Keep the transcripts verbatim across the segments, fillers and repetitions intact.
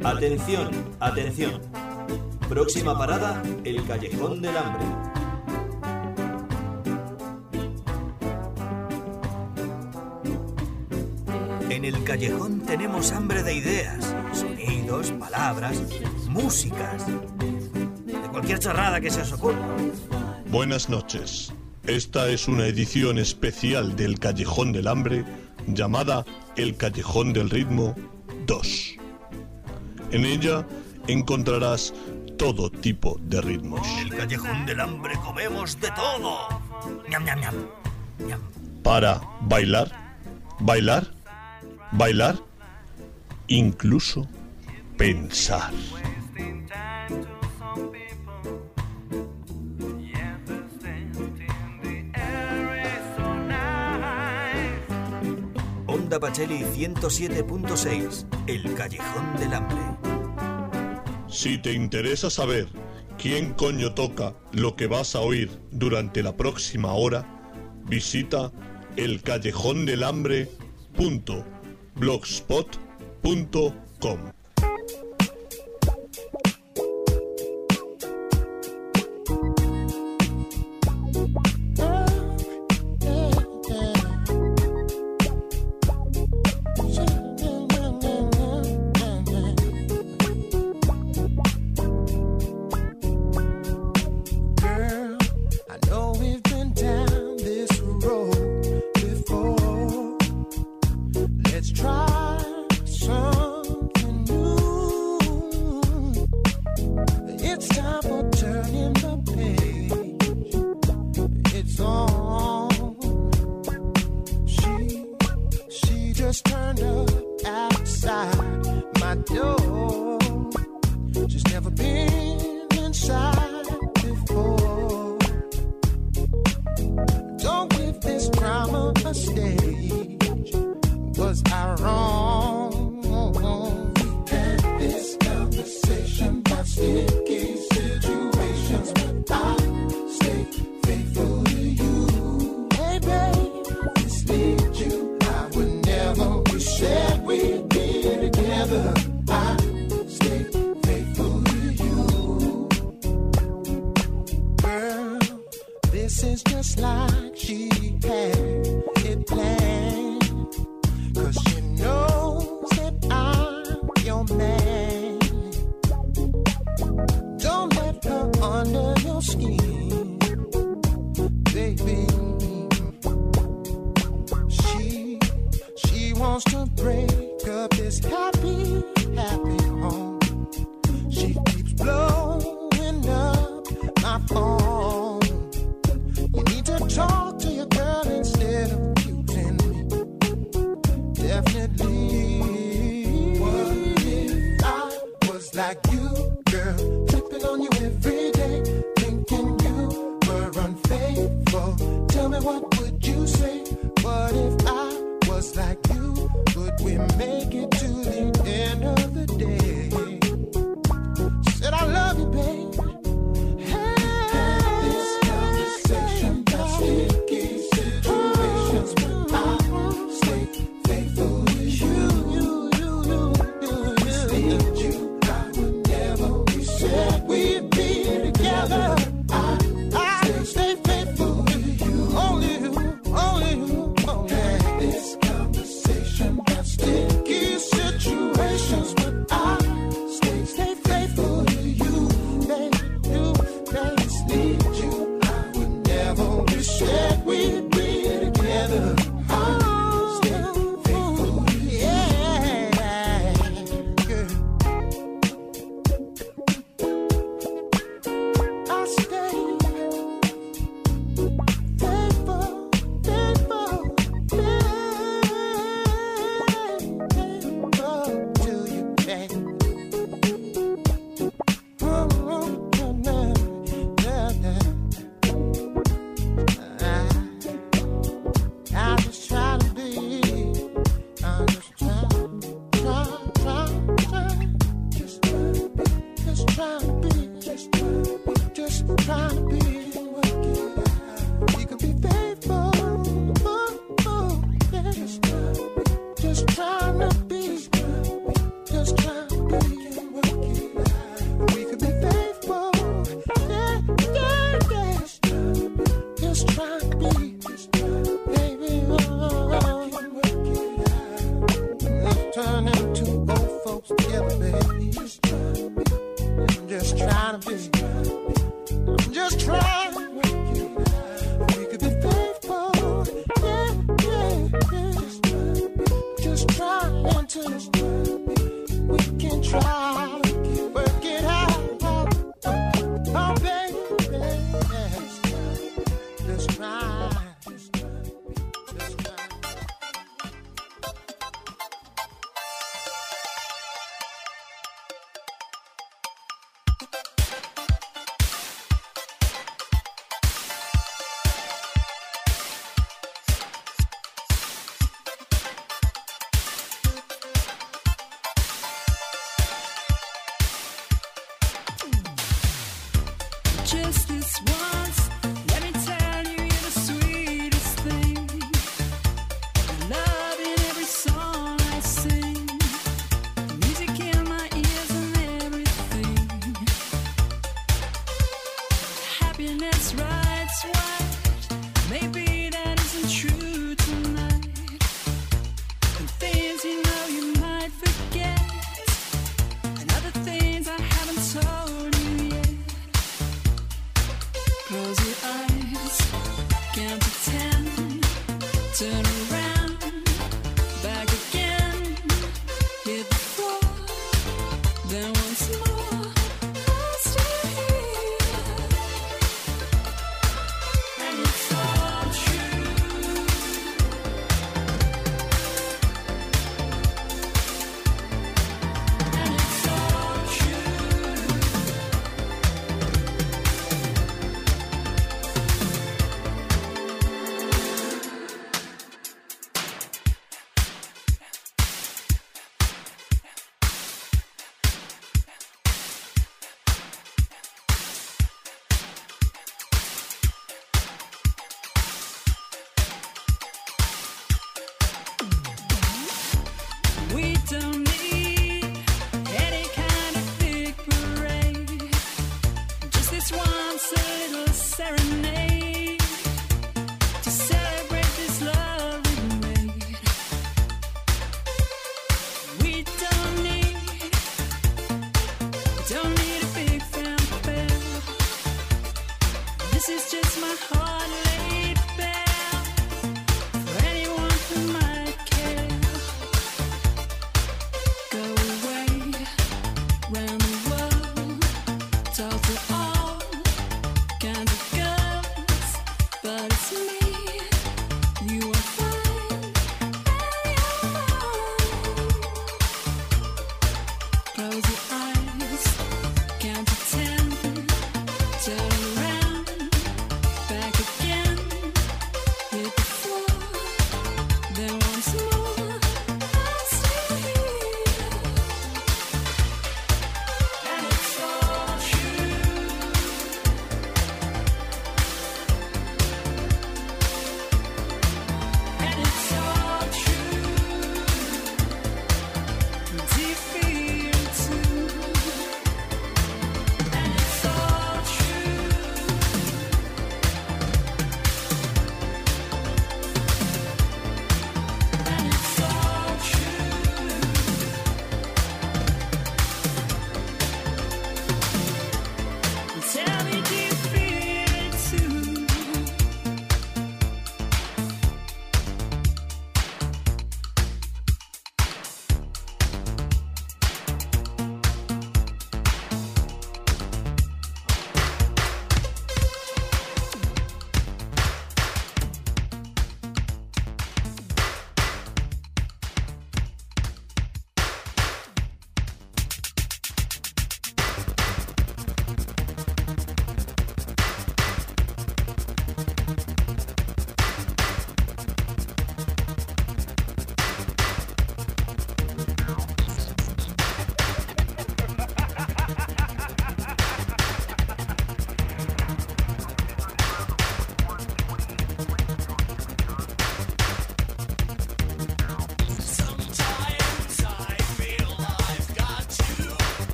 Atención, atención. Próxima parada, el Callejón del Hambre. En el callejón tenemos hambre de ideas, sonidos, palabras, músicas, de cualquier charrada que se os ocurra. Buenas noches. Esta es una edición especial del Callejón del Hambre llamada El Callejón del Ritmo dos. En ella encontrarás todo tipo de ritmos. En el Callejón del Hambre comemos de todo. Ñam, ñam, ñam. Ñam. Para bailar, bailar, bailar, incluso pensar. Onda Pacheli ciento siete punto seis, El Callejón del Hambre. Si te interesa saber quién coño toca lo que vas a oír durante la próxima hora, visita el callejón del hambre punto blogspot punto com.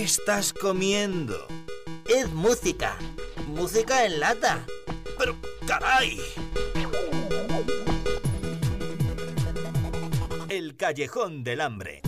estás comiendo? Es música. Música en lata. ¡Pero, caray! El Callejón del Hambre.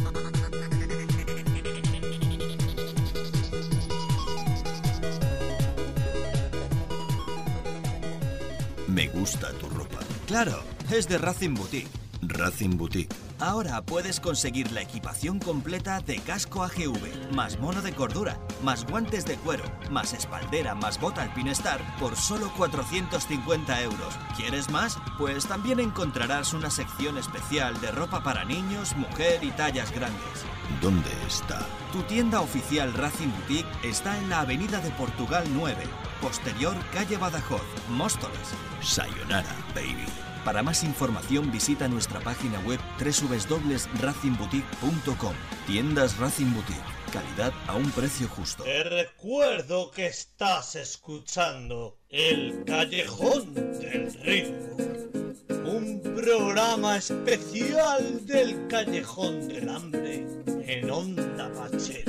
Me gusta tu ropa. Claro, es de Racing Boutique. Racing Boutique. Ahora puedes conseguir la equipación completa de casco A G V, más mono de cordura, más guantes de cuero, más espaldera, más bota Alpinestar por solo cuatrocientos cincuenta euros. ¿Quieres más? Pues también encontrarás una sección especial de ropa para niños, mujer y tallas grandes. ¿Dónde está? Tu tienda oficial Racing Boutique está en la Avenida de Portugal nueve, posterior calle Badajoz, Móstoles. Sayonara, baby. Para más información visita nuestra página web doble u doble u doble u punto racing boutique punto com. Tiendas Racing Boutique. Calidad a un precio justo. Te recuerdo que estás escuchando El Callejón del Ritmo, un programa especial del Callejón del Hambre en Onda Pachel.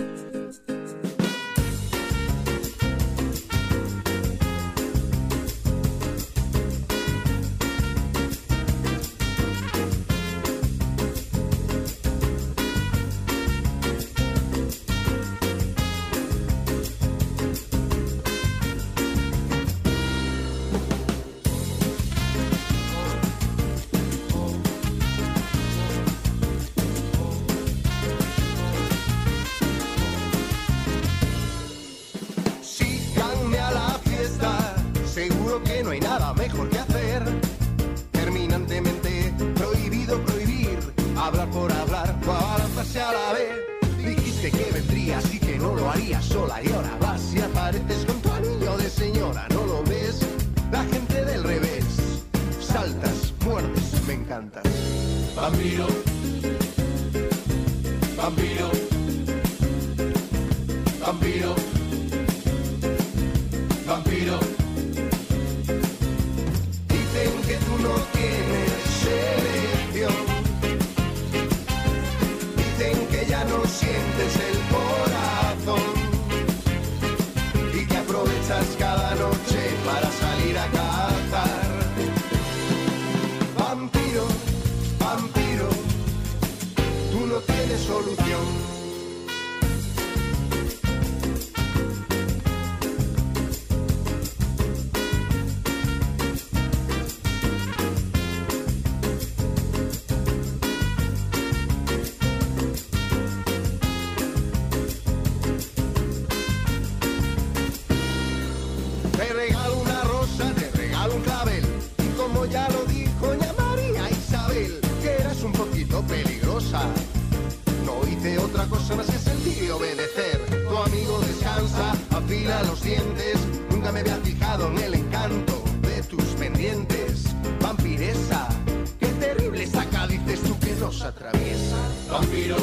Que no hay nada mejor que hacer. Terminantemente prohibido prohibir, hablar por hablar o abalanzarse a la vez. Dijiste que vendrías y que no lo harías sola, y ahora vas y apareces con tu anillo de señora. ¿No lo ves? La gente del revés. Saltas, muerdes, me encantas. Vampiro, vampiro, vampiro, vampiro. Que tú no tienes selección. Dicen que ya no sientes el corazón y que aprovechas cada noche para salir a cazar. Vampiro, vampiro, tú no tienes solución. Peligrosa, no hice otra cosa más que sentir y obedecer. Tu amigo descansa, afila los dientes. Nunca me había fijado en el encanto de tus pendientes. Vampiresa, qué terrible saca, dices tú que nos atraviesa. Vampiro,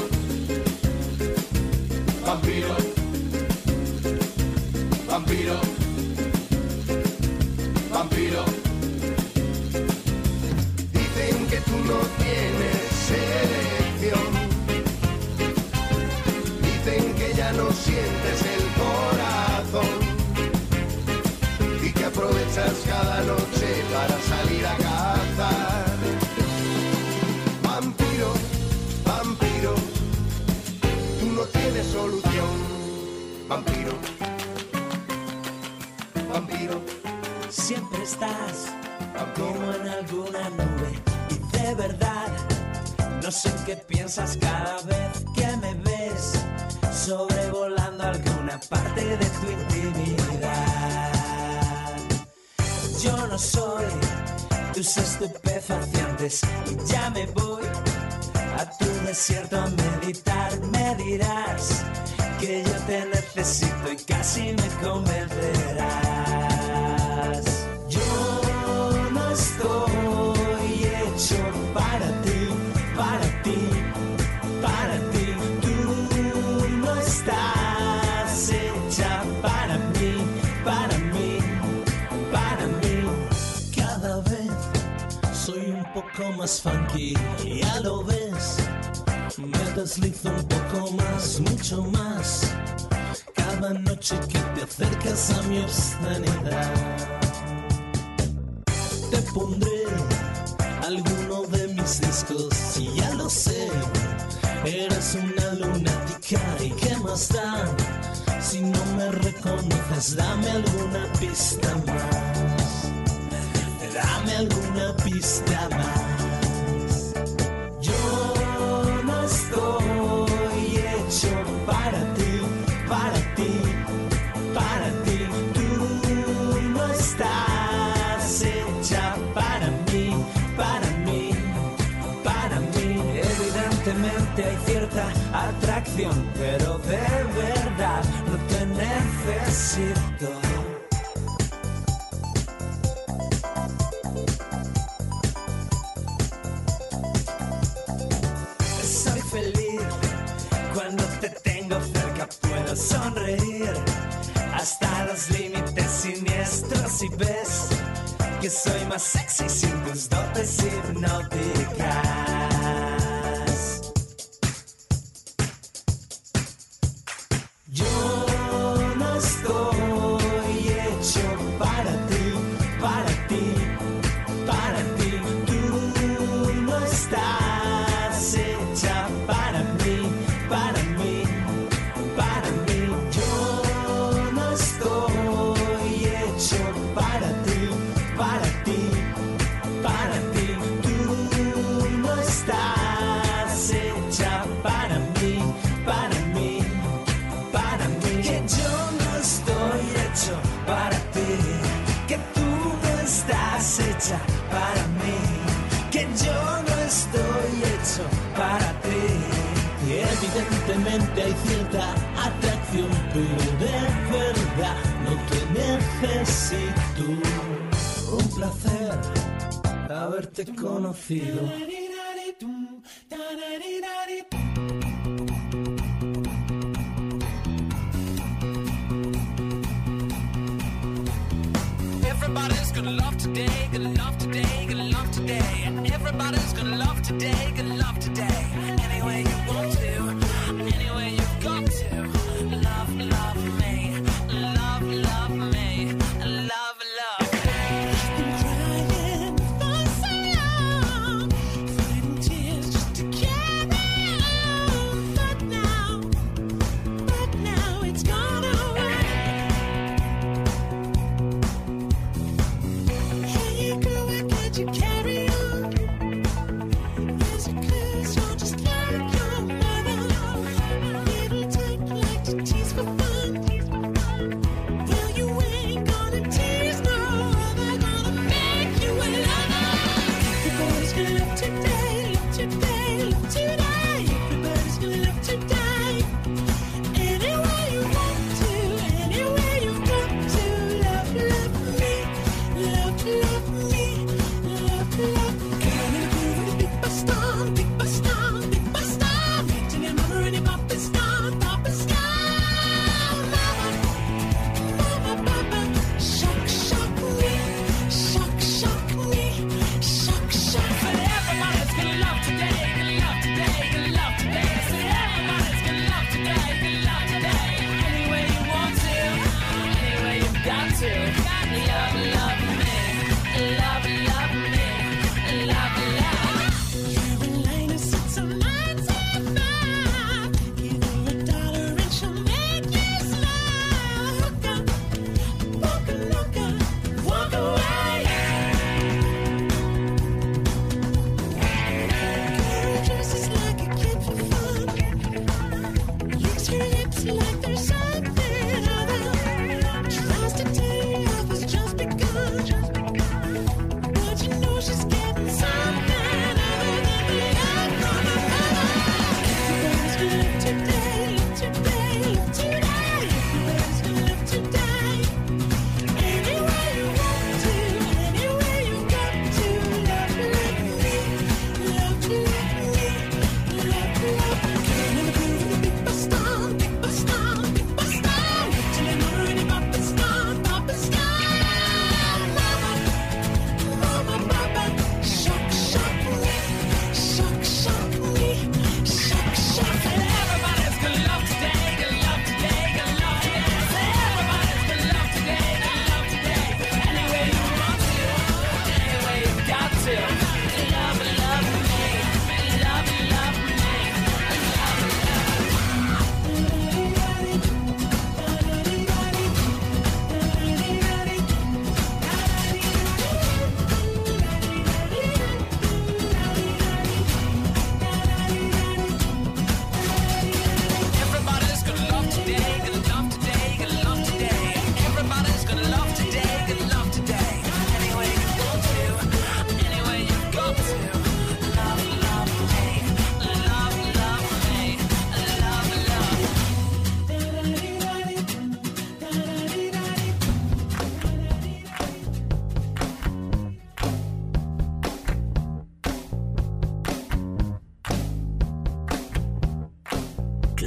vampiro, vampiro, vampiro. Dicen que tú no tienes selección. Dicen que ya no sientes el corazón y que aprovechas cada noche para salir a cazar. Vampiro, vampiro, tú no tienes solución. Vampiro, vampiro, siempre estás como en alguna nube y de verdad no sé qué piensas cada vez que me ves sobrevolando alguna parte de tu intimidad. Yo no soy tus estupefacientes y ya me voy a tu desierto a meditar. Me dirás que yo te necesito y casi me convencerás. Yo no estoy hecho para ti, para ti, para ti. Tú no estás hecha para mí, para mí, para mí. Cada vez soy un poco más funky, ya lo ves. Me deslizo un poco más, mucho más. cada noche que te acercas a mi obscenidad. Te pondré alguno de mis discos, si ya lo sé. Eres una lunática y qué más da. Si no me reconoces, dame alguna pista más. Dame alguna pista más. Yo no estoy hecho para ti, para ti, para ti. Tú no estás hecha para mí, para mí, para mí. Evidentemente hay cierta atracción, pero de verdad no te necesito. Soy feliz cuando te tengo cerca, puedo sonreír hasta los límites siniestros y ves que soy más sexy sin tus dotes hipnóticas. Yo no estoy hecho para ti, para ti, para ti. Tú no estás hecha para mí, para mí, para mí. Yo no estoy hecho para ti, para ti, para ti. Tú no estás hecha para mí, para mí, para mí. Que yo no estoy hecho para ti, que tú no estás hecha para mí, que yo no estoy hecho para ti. Y evidentemente hay cierta atracción, pero de verdad no te necesito. Un placer haberte conocido. Everybody's gonna love today, gonna love today, gonna love today. Everybody's gonna love today, gonna love today. Any way you want to, any way you've got to. Love, love me, love, love me, love, love me. Been crying for so long, fighting tears just to carry on. But now, but now it's gone away. Hey girl, why can't you carry on? Is it 'cause you're just like your mother? Little type like to tease for fun. Well, you ain't gonna tease no, they're gonna make you a lover. Everybody's gonna love today, love today, love today. Everybody's gonna love today. Any way you want to, any way you've got to. Love, love me, love, love me, love, love. Come in a groove with a big bass down, big bass down, big bass down. Hitting your mother and your papa's down, papa's down. Mama, mama, mama, shock, shock me, shock, shock me, shock, shock. But everybody's gonna love today, gonna love today.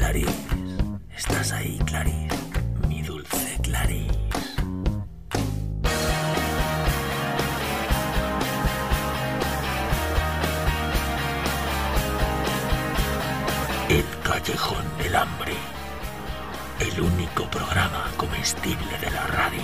Clarice. ¿Estás ahí, Clarice? Mi dulce Clarice. El Callejón del Hambre. El único programa comestible de la radio.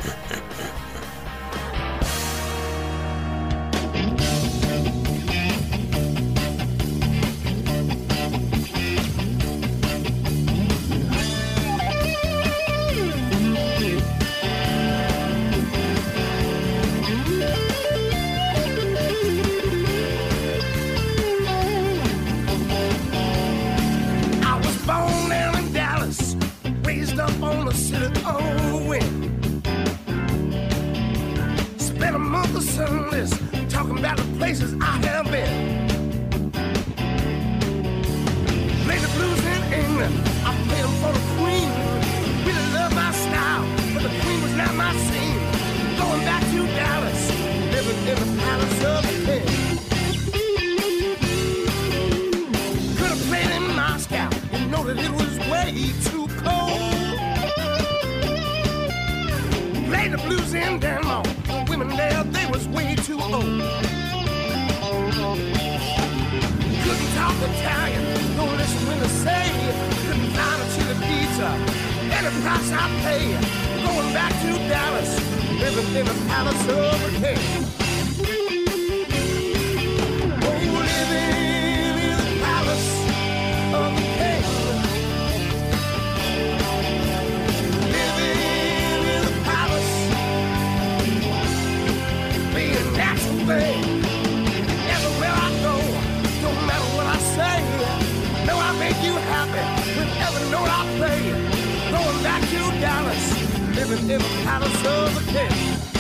Talking about the places I have been. Played the blues in England, I played them for the Queen. Really loved my style, but the Queen was not my scene. Going back to Dallas, living in the palace of the king. Could have played in Moscow, you know that it was way too cold. Played the blues in Denmark. Women there, they was way too old. Couldn't talk Italian, don't listen when they say. Couldn't find a chili pizza, any price I pay. Going back to Dallas, living in the palace of the king. Oh, living in the palace of the king. Living in the palace. Natural thing. Everywhere I go, don't matter what I say. No, I make you happy with every note I play. Going back to Dallas, living in the palace of the king.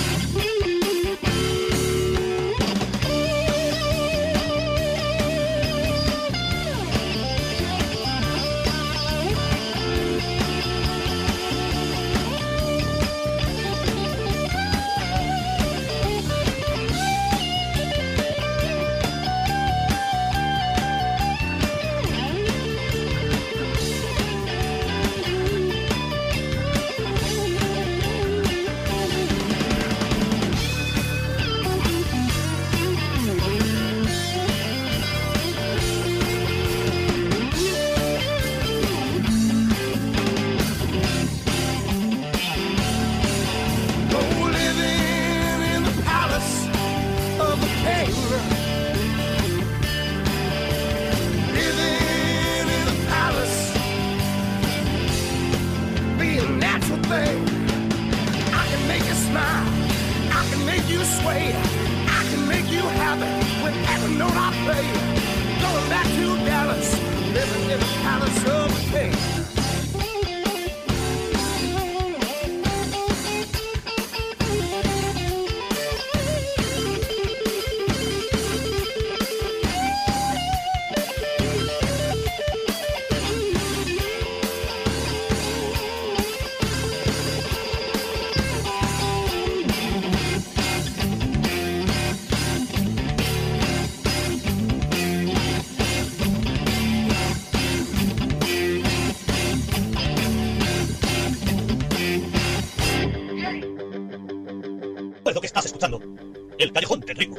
El Callejón del Rico.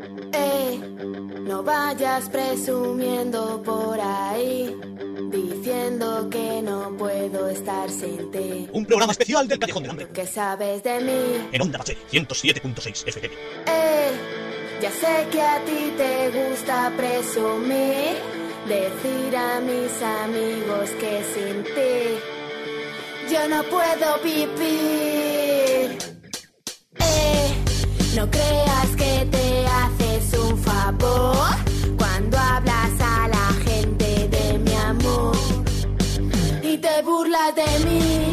Eh, no vayas presumiendo por ahí, diciendo que no puedo estar sin ti. Un programa especial del Callejón del Hambre. ¿Qué sabes de mí? En Onda Bache, ciento siete punto seis F M. Eh, ya sé que a ti te gusta presumir, decir a mis amigos que sin ti yo no puedo vivir. Eh, no creas que te haces un favor cuando hablas a la gente de mi amor y te burlas de mí.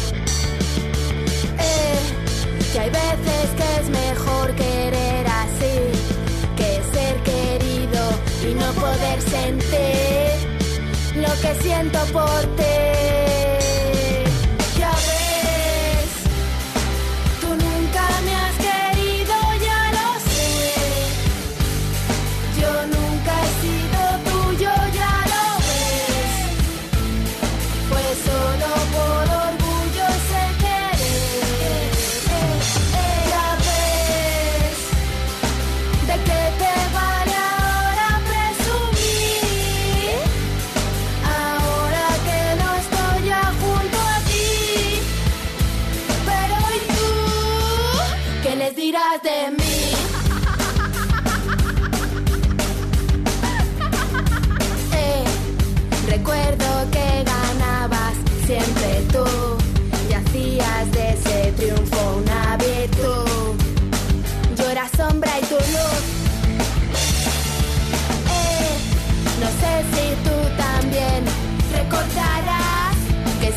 Eh, que hay veces que es mejor querer así que ser querido y no poder sentir lo que siento por ti. Ya ves, tú nunca me has querido, ya lo sé. Yo nunca he sido tuyo, ya lo ves.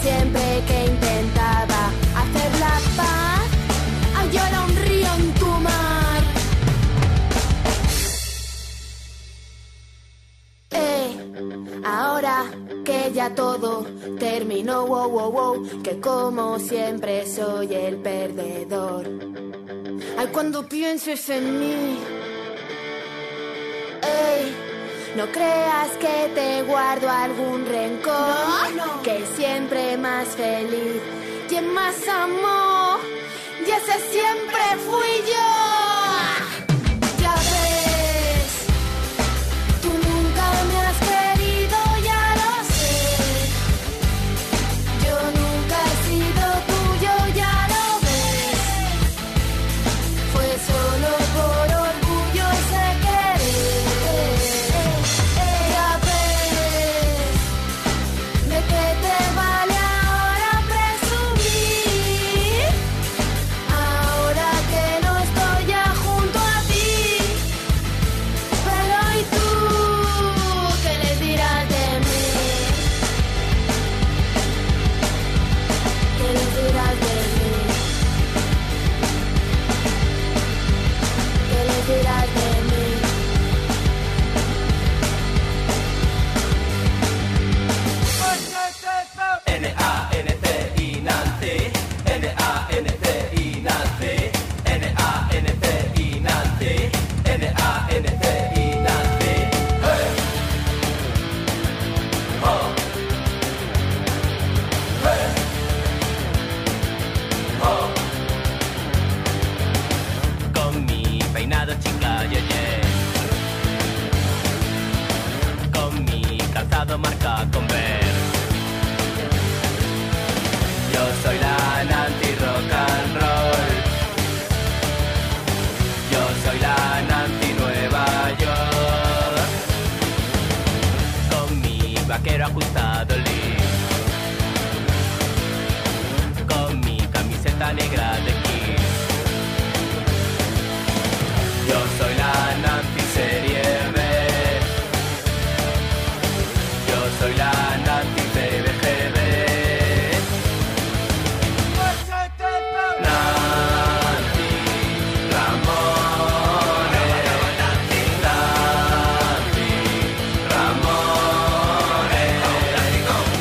siempre que intentaba hacer la paz, hay ahora un río en tu mar. Eh, ahora que ya todo terminó, wow, wow, wow, que como siempre soy el perdedor. Ay, cuando pienses en mí, ey, no creas que te guardo algún rencor, no, no. Que siempre más feliz, quien más amó, y ese siempre fui yo. Ya ves, tú nunca me has querido, ya lo sé. Yo nunca he sido tuyo, ya lo ves. Fue solo por orgullo ese querer. Ya ves, ¿de qué te vale ahora presumir? Ahora que no estoy ya junto a ti. Pero ¿y tú qué les dirás de mí? ¿Qué les dirás de mí? ¿Qué les dirás de mí? N A N T I Nancy, N A N T I Nancy, N A N T I Nancy, N A N T I Nancy. Hey. Oh. Hey. Oh. Con mi peinado chica, yeah, yeah. Con mi calzado marca Converse. Yo soy la Nancy rock and roll. Yo soy la Nancy Nueva York. Con mi vaquero ajustado lis. Con mi camiseta negra de Kiss. Yo soy la Nancy serie B. Yo soy la Nancy B B G B. Nancy Ramones, Nancy Ramones, Nancy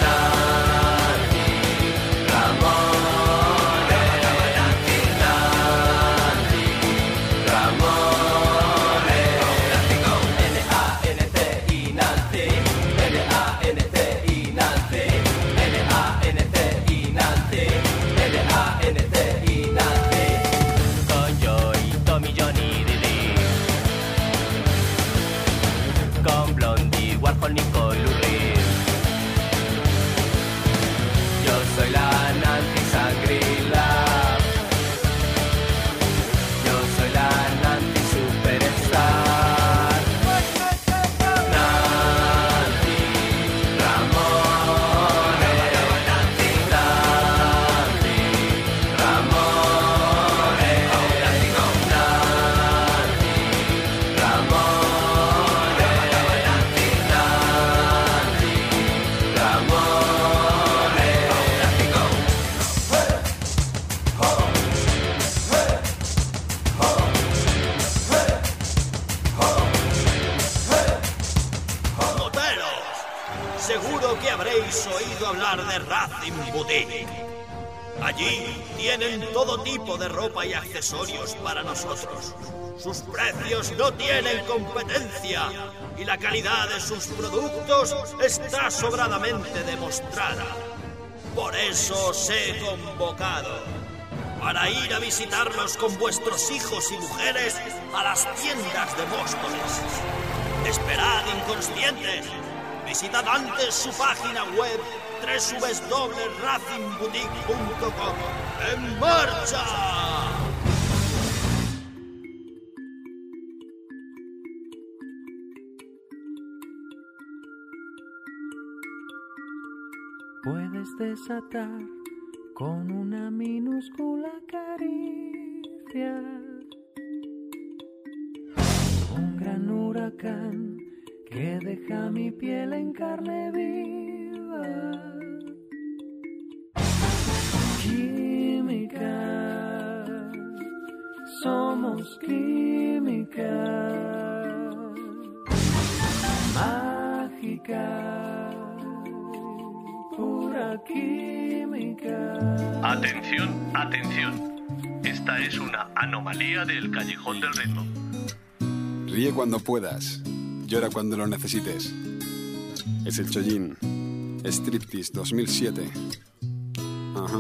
habréis oído hablar de Racing Boutique. Allí tienen todo tipo de ropa y accesorios para nosotros. Sus precios no tienen competencia y la calidad de sus productos está sobradamente demostrada. Por eso os he convocado para ir a visitarlos con vuestros hijos y mujeres a las tiendas de Móstoles. Esperad, inconscientes. Visitad antes su página web doble u doble u doble u punto racing boutique punto com. ¡En marcha! Puedes desatar con una minúscula caricia un gran huracán que deja mi piel en carne viva. somos química mágica, pura química. Atención, atención. Esta es una anomalía del Callejón del Ritmo. Ríe cuando puedas, llora cuando lo necesites. Es el Chollín, Striptease dos mil siete. Ajá.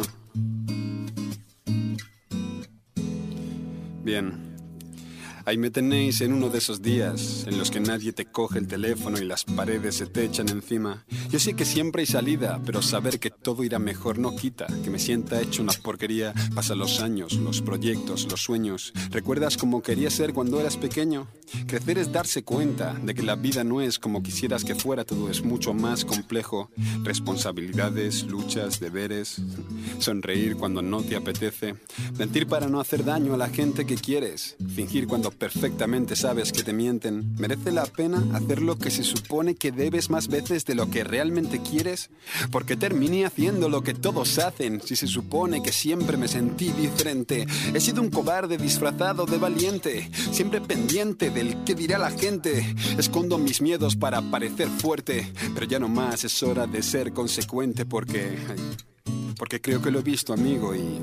Bien. Ahí me tenéis en uno de esos días en los que nadie te coge el teléfono y las paredes se te echan encima. Yo sé que siempre hay salida, pero saber que todo irá mejor no quita que me sienta hecho una porquería. Pasan los años, los proyectos, los sueños. ¿Recuerdas cómo querías ser cuando eras pequeño? Crecer es darse cuenta de que la vida no es como quisieras que fuera, todo es mucho más complejo. Responsabilidades, luchas, deberes. Sonreír cuando no te apetece. Mentir para no hacer daño a la gente que quieres. Fingir cuando perfectamente sabes que te mienten. ¿Merece la pena hacer lo que se supone que debes más veces de lo que realmente quieres? Porque terminé haciendo lo que todos hacen, si se supone que siempre me sentí diferente. He sido un cobarde disfrazado de valiente, siempre pendiente del que dirá la gente. Escondo mis miedos para parecer fuerte, pero ya no más, es hora de ser consecuente. Porque, porque creo que lo he visto, amigo, y...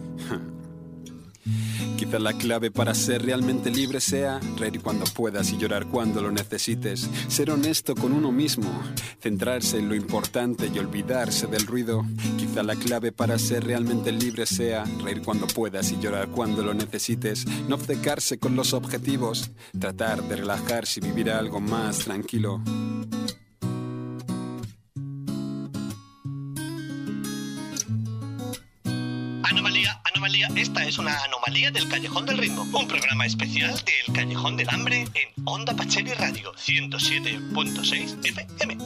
Quizá la clave para ser realmente libre sea reír cuando puedas y llorar cuando lo necesites. Ser honesto con uno mismo, centrarse en lo importante y olvidarse del ruido. Quizá la clave para ser realmente libre sea reír cuando puedas y llorar cuando lo necesites. No obcecarse con los objetivos, tratar de relajarse y vivir algo más tranquilo. Anomalía, anomalía, esta es una anomalía del Callejón del Ritmo. Un programa especial del Callejón del Hambre en Onda Pacheli Radio ciento siete punto seis F M.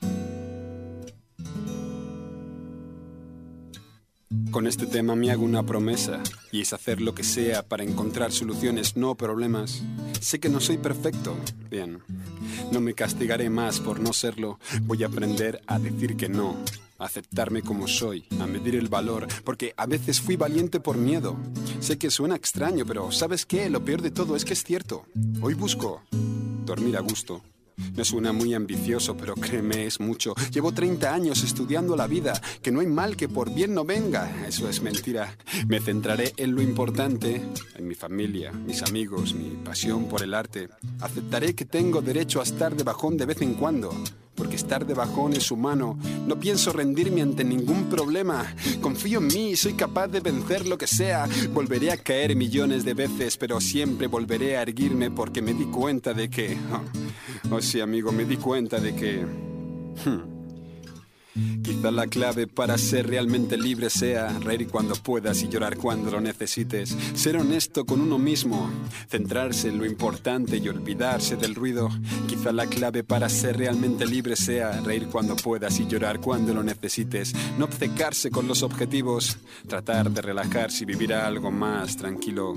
Con este tema me hago una promesa, y es hacer lo que sea para encontrar soluciones, no problemas. Sé que no soy perfecto, bien, no me castigaré más por no serlo. Voy a aprender a decir que no, a aceptarme como soy, a medir el valor, porque a veces fui valiente por miedo. Sé que suena extraño, pero ¿sabes qué? Lo peor de todo es que es cierto. Hoy busco dormir a gusto. No suena muy ambicioso, pero créeme, es mucho. Llevo treinta años estudiando la vida, que no hay mal que por bien no venga. Eso es mentira. Me centraré en lo importante, en mi familia, mis amigos, mi pasión por el arte. Aceptaré que tengo derecho a estar de bajón de vez en cuando, porque estar de bajón es humano. No pienso rendirme ante ningún problema. Confío en mí y soy capaz de vencer lo que sea. Volveré a caer millones de veces, pero siempre volveré a erguirme porque me di cuenta de que... Oh, oh sí, amigo, me di cuenta de que... Hmm. Quizá la clave para ser realmente libre sea reír cuando puedas y llorar cuando lo necesites. Ser honesto con uno mismo, centrarse en lo importante y olvidarse del ruido. Quizá la clave para ser realmente libre sea reír cuando puedas y llorar cuando lo necesites. No obcecarse con los objetivos, tratar de relajarse y vivir algo más tranquilo.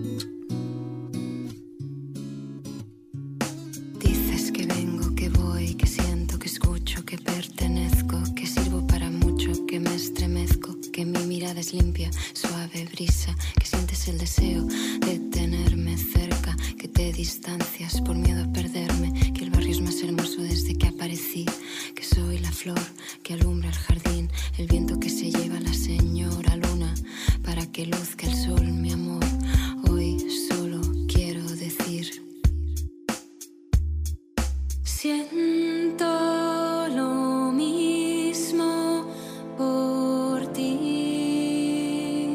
Dices que vengo, que voy, que siento, que escucho, que pertenezco, que sirvo para mucho, que me estremezco, que mi mirada es limpia, suave brisa, que sientes el deseo de tenerme cerca, que te distancias por miedo a perderme, que el barrio es más hermoso desde que aparecí, que soy la flor que alumbra el jardín, el viento que se lleva a la señora luna, para que luzca el sol, mi amor. Hoy solo quiero decir: siento lo mismo por ti,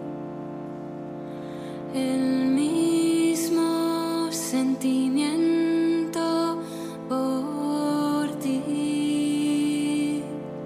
el mismo sentimiento por ti.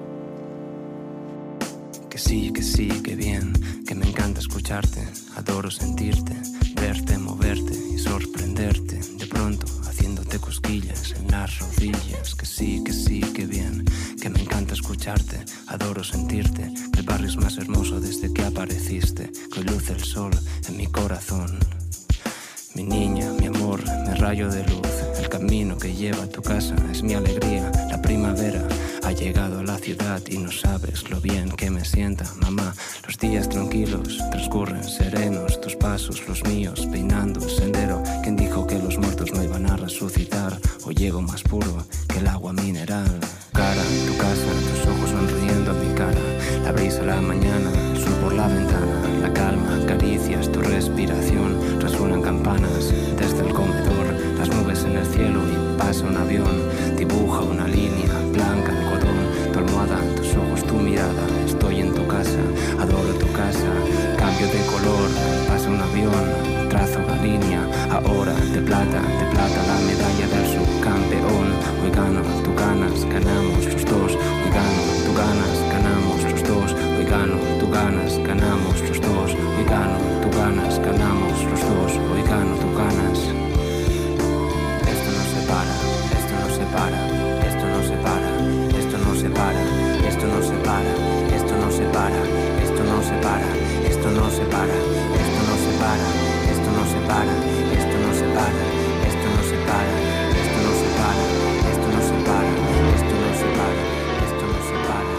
Que sí, que sí, que bien, que me encanta escucharte, adoro sentirte, verte, moverte y sorprenderte, de pronto haciéndote cosquillas en las rodillas. Que sí, que sí, que bien, que me encanta escucharte, adoro sentirte, que el barrio es más hermoso desde que apareciste, que hoy luce el sol en mi corazón. Mi niña, mi amor, mi rayo de luz, el camino que lleva a tu casa es mi alegría. La primavera ha llegado a la ciudad y no sabes lo bien que me sienta, mamá. Los días tranquilos transcurren serenos, tus pasos, los míos, peinando el sendero. ¿Quién dijo que los muertos no iban a resucitar? Hoy llego más puro que el agua mineral. Cara, tu casa, tus ojos sonriendo a mi cara. La brisa, la mañana, el sol por la ventana. La calma, caricias, tu respiración. Resuenan campanas desde el comedor. Las nubes en el cielo y pasa un avión. Dibuja una línea blanca, algodón. Tu almohada, tus ojos, tu mirada. Estoy en tu casa, adoro tu casa. Cambio de color, pasa un avión. Trazo una línea, ahora de plata, de plata la medalla del subcampeón. Hoy gano, tú ganas, ganamos los dos. Hoy gano, tú ganas, ganamos los dos. Hoy gano, tú ganas, ganamos los dos. Hoy gano, tú ganas, ganamos los dos. Hoy gano, tú ganas. Esto no se para, esto no se para, esto no se para, esto no se para, esto no se para, esto no se para, esto no se para, esto no se para, esto no se para. Esto no se para, esto no se para, esto no se para, esto no se para, esto no se para, esto no se para, esto no se para.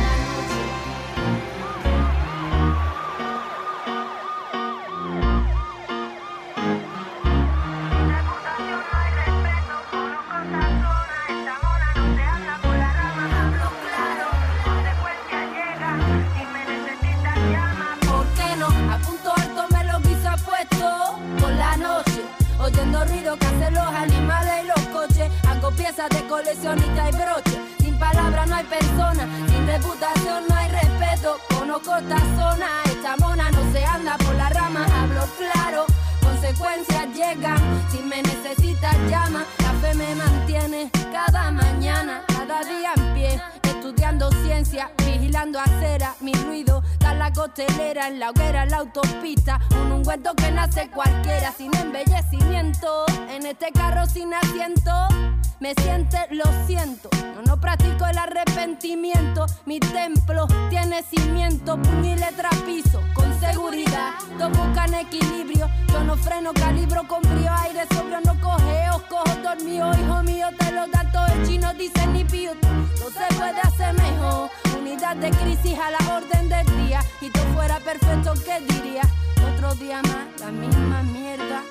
¿Por qué no? A punto alto me lo quiso puesto por la noche, oyendo ruido que hacen los animales y los coches. Hago piezas de coleccionista y broche. Sin palabras no hay persona, sin reputación no hay respeto. Conozco esta zona, esta mona no se anda por la rama. Hablo claro, consecuencias llegan. Si me necesitas llama, la fe me mantiene cada mañana, cada día en pie. Estudiando ciencia, vigilando acera, mi ruido da la costelera, en la hoguera, en la autopista. Un ungüento que nace cualquiera, sin embellecimiento. En este carro sin asiento, me siente, lo siento. No, no practico el arrepentimiento. Mi templo tiene cimiento, puño y letra piso, con seguridad. Todos buscan equilibrio, yo no freno, calibro con frío, aire sobrio, no cogeo, cojo dormido, hijo mío, te lo da todo el chino, dice ni pío. No se puede hacer mejor, unidad de crisis a la orden del día. Y tú fuera perfecto, ¿qué diría? Otro día más, la misma mierda.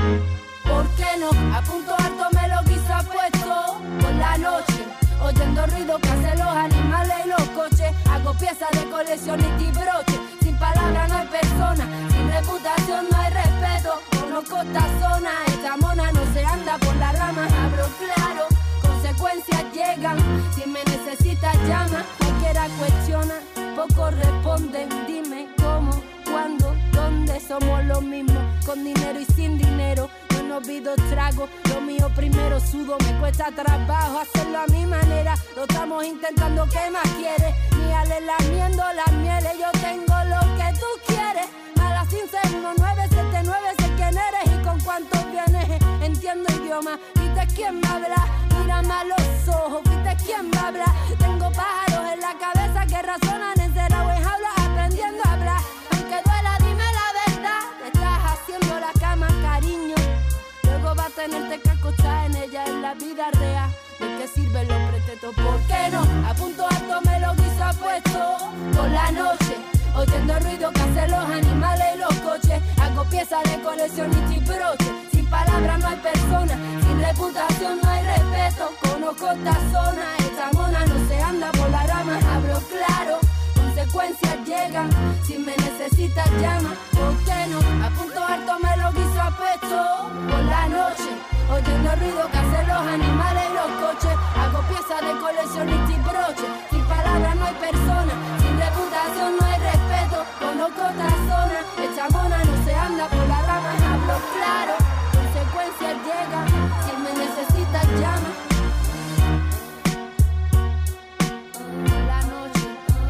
¿Por qué no? A punto alto me lo quiso puesto por la noche, oyendo ruido que hacen los animales y los coches. Hago piezas de coleccionista y broche. Sin palabras no hay persona, sin reputación no hay respeto. Conozco esta zona, esta mona no se anda por las ramas. Hablo claro, consecuencias llegan. Si me necesitas llama, cualquiera cuestiona, pocos responden. Dime cómo, cuándo, dónde, somos los mismos, con dinero y sin dinero. Yo no pido trago, lo mío primero sudo, me cuesta trabajo hacerlo a mi manera. Lo estamos intentando, ¿qué más quieres? Míale lamiendo las mieles, yo tengo lo que tú quieres. Mala sin ser uno nueve siete nueve, sé quién eres y con cuántos vienes. Entiendo idioma, ¿viste quién me habla? Mírame a los ojos, ¿viste quién me habla? Tengo pájaros en la cabeza que razonan encerrados en jaulas aprendiendo a hablar. Aunque duela, dime la verdad, te estás haciendo la cama, cariño. Luego va a tenerte que acostar en ella en la vida real. ¿De qué sirven los pretextos? ¿Por qué no? A punto alto me lo quiso puesto por la noche, oyendo ruido que hacen los animales y los coches. Hago piezas de coleccionista y broche. Sin palabras no hay persona, sin reputación no hay respeto. Conozco esta zona, esta mona no se anda por la rama. Hablo claro, consecuencias llegan. Si me necesitas llama, ¿por qué no? A punto alto me lo quiso puesto por la noche, oyendo ruido que hacen los animales y los coches. Hago piezas de coleccionista y broche. Sin palabras no hay persona, sin reputación no hay respeto. Conozco esta zona, esta mona no se anda por la rama. Hablo claro, consecuencias llegan. Si me necesitas llama. La noche.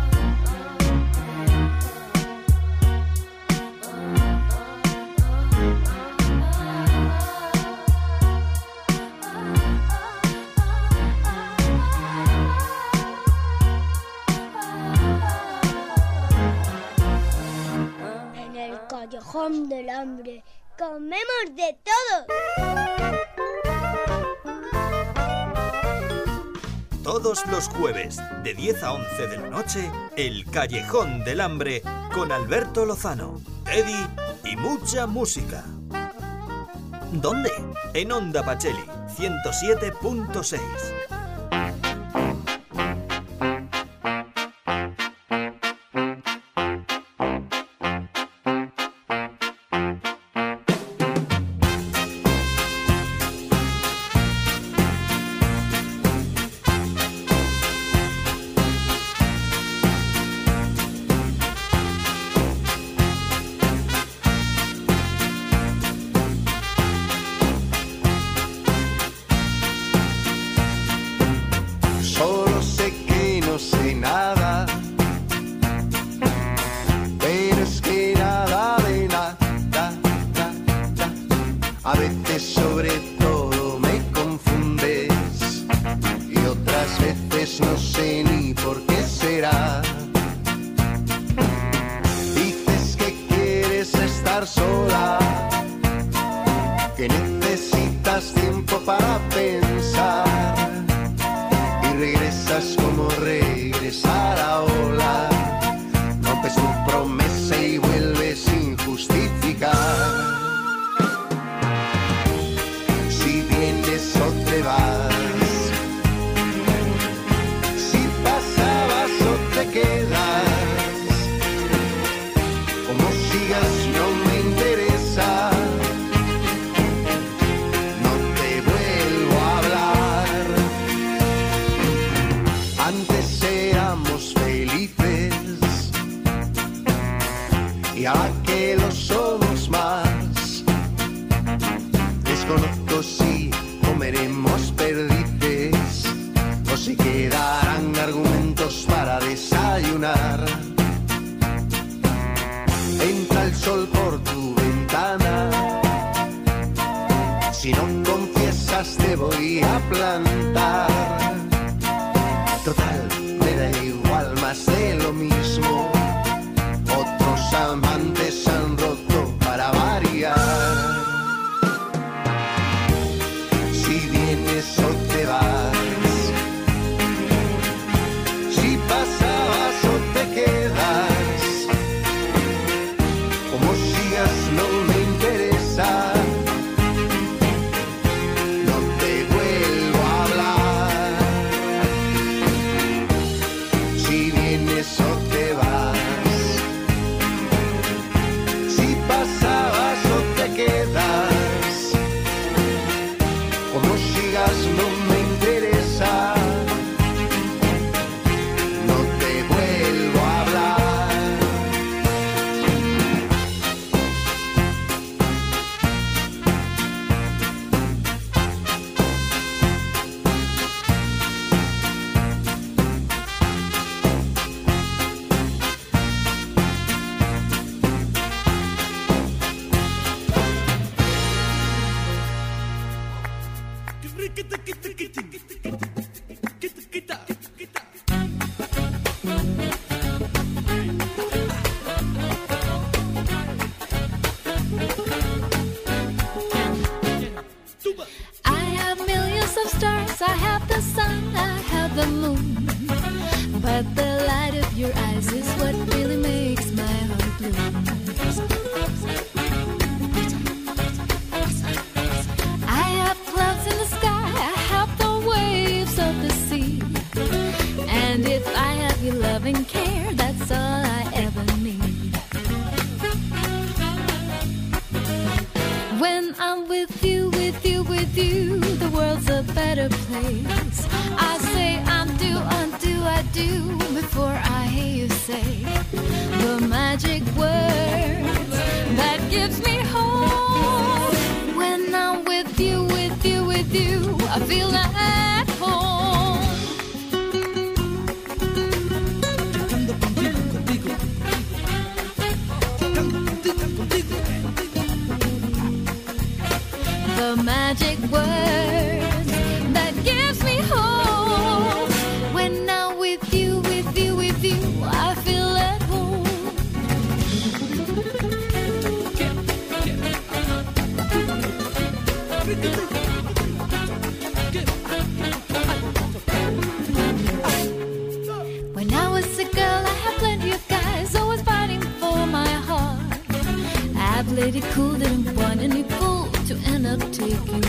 En el callejón del hambre comemos de todo. Todos los jueves, de diez a once de la noche, El Callejón del Hambre con Alberto Lozano, Teddy y mucha música. ¿Dónde? En Onda Pacheli, ciento siete punto seis.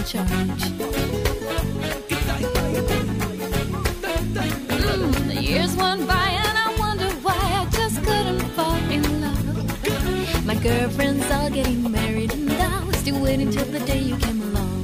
charge. Mm, the years went by and I wonder why I just couldn't fall in love. My girlfriends all getting married and I was still waiting till the day you came along.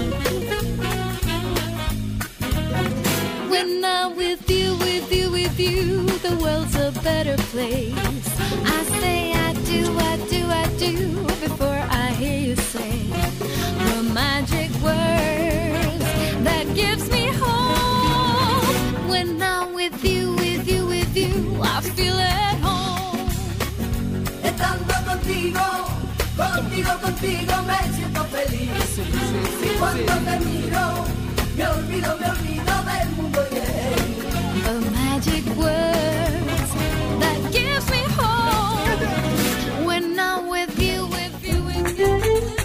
When I'm with you, with you, with you, the world's a better place. I say I do, I do, I do, before I hear you say the magic words that gives me hope. When I'm with you, with you, with you, I feel at home. Estando contigo, contigo, contigo me siento feliz. Y cuando te miro, me olvido, me olvido del mundo y de él. The magic words that gives me hope. When I'm with you, with you, with you.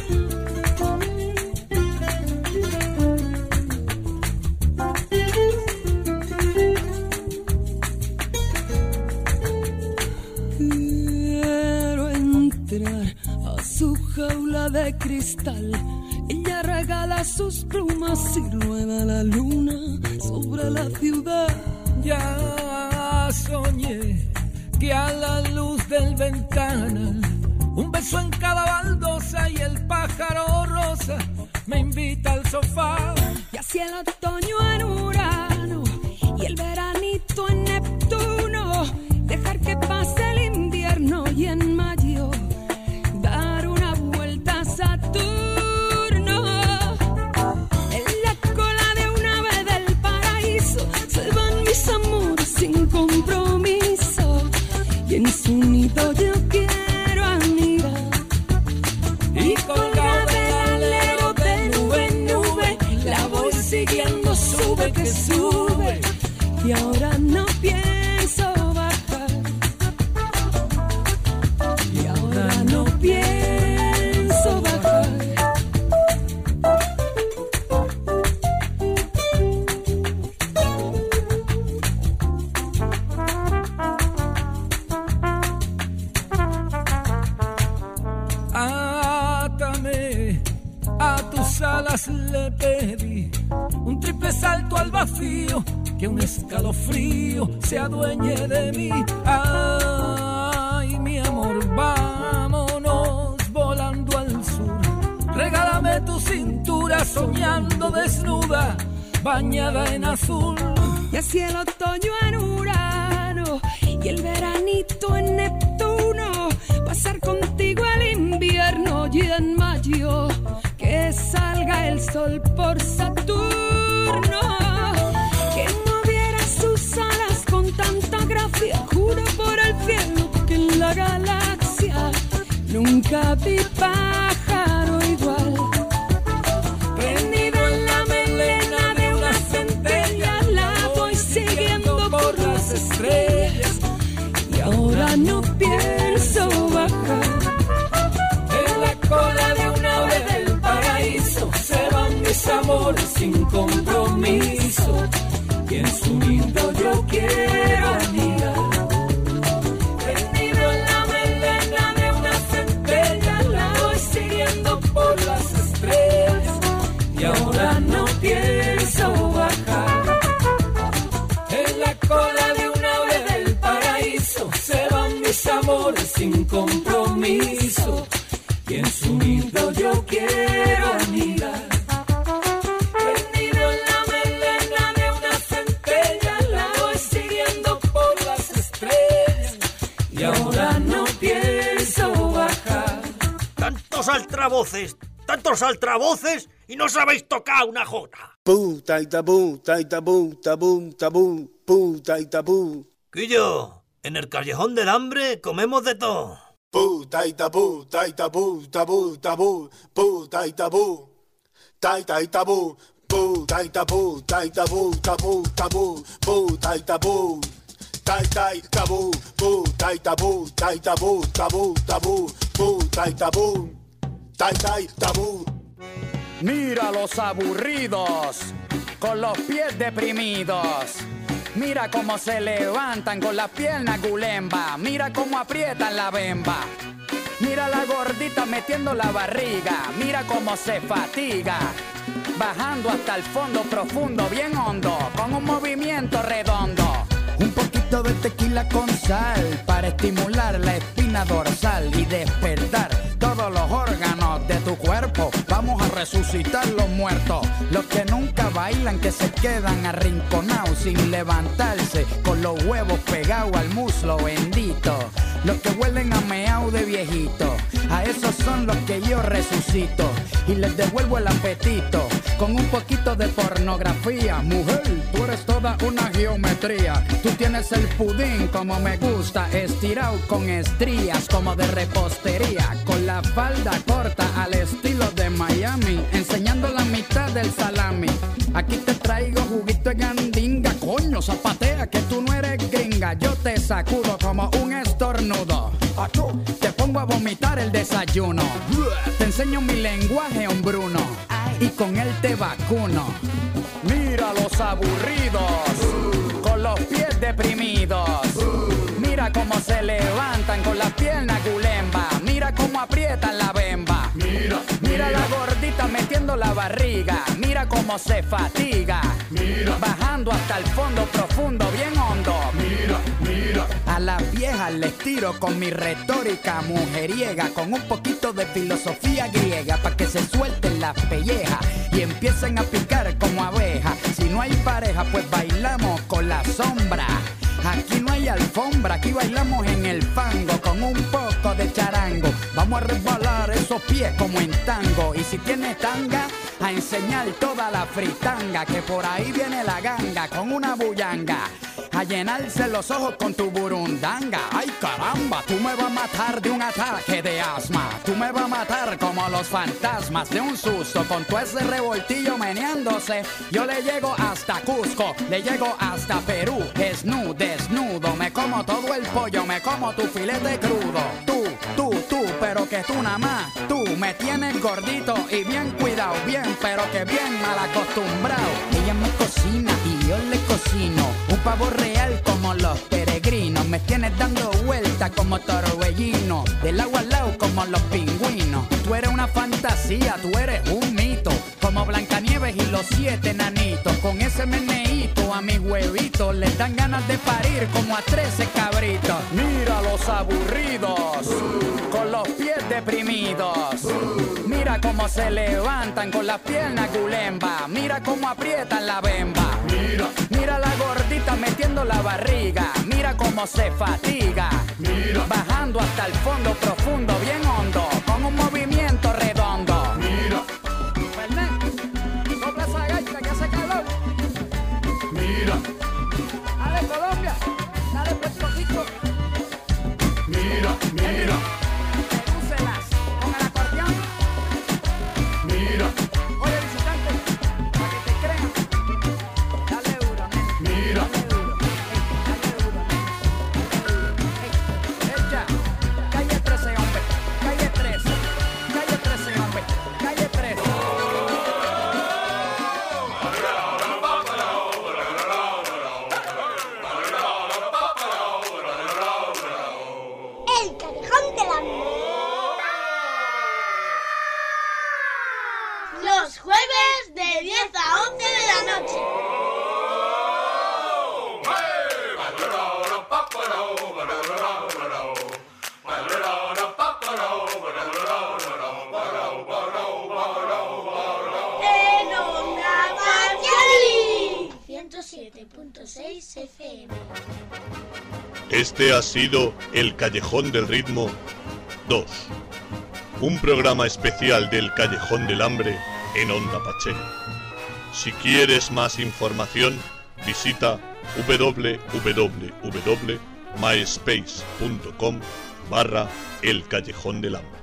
Quiero entrar a su jaula de cristal. Ella regala sus plumas y rueda la luna sobre la ciudad. Ya soñé que a la luz del ventanal, un beso en cada baldosa y el pájaro rosa me invita al sofá. Y así el otoño en Urano y el veranito en Neptuno, dejar que pase el invierno y en mayo dar una vuelta a Saturno. En la cola de un ave del paraíso se van mis amores sin compromiso, y en su nido yo quiero anidar. Y colgado del alero de nube en nube, la voy siguiendo, sube que sube, y ahora no pienso bajar. Y ahora no pienso bajar. Átame a tus alas, le pedí un triple salto al vacío, que un escalofrío se adueñe de mí. Ay, mi amor, vámonos volando al sur. Regálame tu cintura soñando desnuda, bañada en azul. Y así el otoño en Urano y el veranito en Neptuno, pasar contigo el invierno y en mayo que salga el sol por Saturno. Que moviera sus alas con tanta gracia, juro por el cielo que en la galaxia nunca vi pájaro igual. Prendido en la melena de una centella, la voy siguiendo por las estrellas, y ahora no pienso bajar. En la cola de un ave del paraíso se van mis amores sin compromiso, y en su nido yo quiero anidar. Prendido en la melena de una centella, la voy siguiendo por las estrellas, y ahora no pienso bajar. En la cola de un ave del paraíso se van mis amores sin compromiso, y en su nido yo quiero anidar. Prendido en la melena de una centella, la voy siguiendo por las estrellas, y ahora no pienso bajar. Tantos altavoces, tantos altavoces, y no sabéis tocar una jota. Puta y tabú, ta y tabú, tabú, tabú, puta y tabú. Quillo, en el Callejón del Hambre comemos de todo. Puta y tabú, ta y tabú, tabú, tabú, puta y tabú. Ta y ta y tabú, puta y tabú, ta y tabú, tabú, tabú, puta y tabú. Ta y ta y tabú, puta y tabú, ta y tabú, tabú, tabú, puta y tabú. Ta y ta y tabú. Mira los aburridos, con los pies deprimidos. Mira cómo se levantan con las piernas gulemba. Mira cómo aprietan la bemba. Mira la gordita metiendo la barriga. Mira cómo se fatiga. bajando hasta el fondo profundo, bien hondo, con un movimiento redondo. Un poquito de tequila con sal para estimular la espina dorsal y despertar todos los órganos de tu cuerpo. Vamos a resucitar los muertos, los que nunca bailan, que se quedan arrinconados sin levantarse, con los huevos pegados al muslo bendito, los que huelen a meao de viejito. A esos son los que yo resucito y les devuelvo el apetito con un poquito de pornografía. Mujer, tú eres toda una geometría. Tú tienes el pudín como me gusta, estirado con estrías como de repostería, con la falda corta al estilo de Miami, enseñando la mitad del salami. Aquí te traigo juguito de gandinga, coño, zapatea que tú no eres gringa. Yo te sacudo como un estornudo, te pongo a vomitar el desayuno, te enseño mi lenguaje hombruno y con él te vacuno. Mira los aburridos con los pies deprimidos, mira cómo se levantan con las piernas gulemba, mira cómo aprietan la bemba, mira, mira la gordita metiendo la barriga, mira cómo se fatiga, mira, bajando hasta el fondo profundo, bien hondo, mira, mira. A las viejas les tiro con mi retórica mujeriega, con un poquito de filosofía griega, pa' que se suelten las pellejas y empiecen a picar como abejas. Si no hay pareja, pues bailamos con la sombra. Aquí no hay alfombra, aquí bailamos en el fango con un poco de charango. Vamos a resbalar esos pies como en tango. Y si tienes tanga, a enseñar toda la fritanga, que por ahí viene la ganga con una bullanga a llenarse los ojos con tu burundanga. Ay caramba, tú me vas a matar de un ataque de asma, tú me vas a matar como los fantasmas de un susto, con todo ese revoltillo meneándose. Yo le llego hasta Cusco, le llego hasta Perú, desnudo, desnudo, me como todo el pollo, me como tu filete crudo. Tú, tú, tú, pero que tú nada más, tú me tienes gordito y bien cuidado, bien, pero que bien mal acostumbrado. Ella me cocina y yo le cocino un pavo real como los peregrinos. Me tienes dando vueltas como torbellino, del agua al lado como los pingüinos. Tú eres una fantasía, tú eres un mito, como Blancanieves y los siete enanitos. Con ese meneíto a mis huevitos les dan ganas de parir como a trece cabritos. Mira los aburridos con los pies deprimidos, mira cómo se levantan con las piernas gulemba, mira cómo aprietan la bemba, mira, mira la gordita metiendo la barriga, mira cómo se fatiga, mira, bajando hasta el fondo profundo, bien hondo, con un movimiento redondo. Mira, Fernet, sopla esa gaita que hace calor. Mira, dale Colombia, dale Puerto Rico. Mira, mira. Redúcelas con el acordeón. Mira. Oye, visitante, para que te crean. Dale duro, nene. Mira. Dale duro. Dale duro, nene. Echa. Calle trece, hombre. Calle trece. Calle trece, hombre. Calle trece. El Callejón del Hambre. Los jueves de diez a once de la noche. En Onda Pacheli ciento siete punto seis F M. Este ha sido El Callejón del Ritmo dos, un programa especial del Callejón del Hambre en Onda Pacheli. Si quieres más información, visita w w w punto myspace punto com barra El Callejón del Hambre.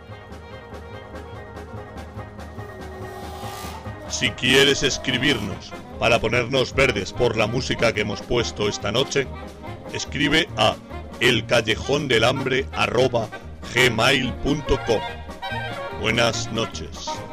Si quieres escribirnos para ponernos verdes por la música que hemos puesto esta noche, escribe a elcallejondelhambre arroba gmail punto com. Buenas noches.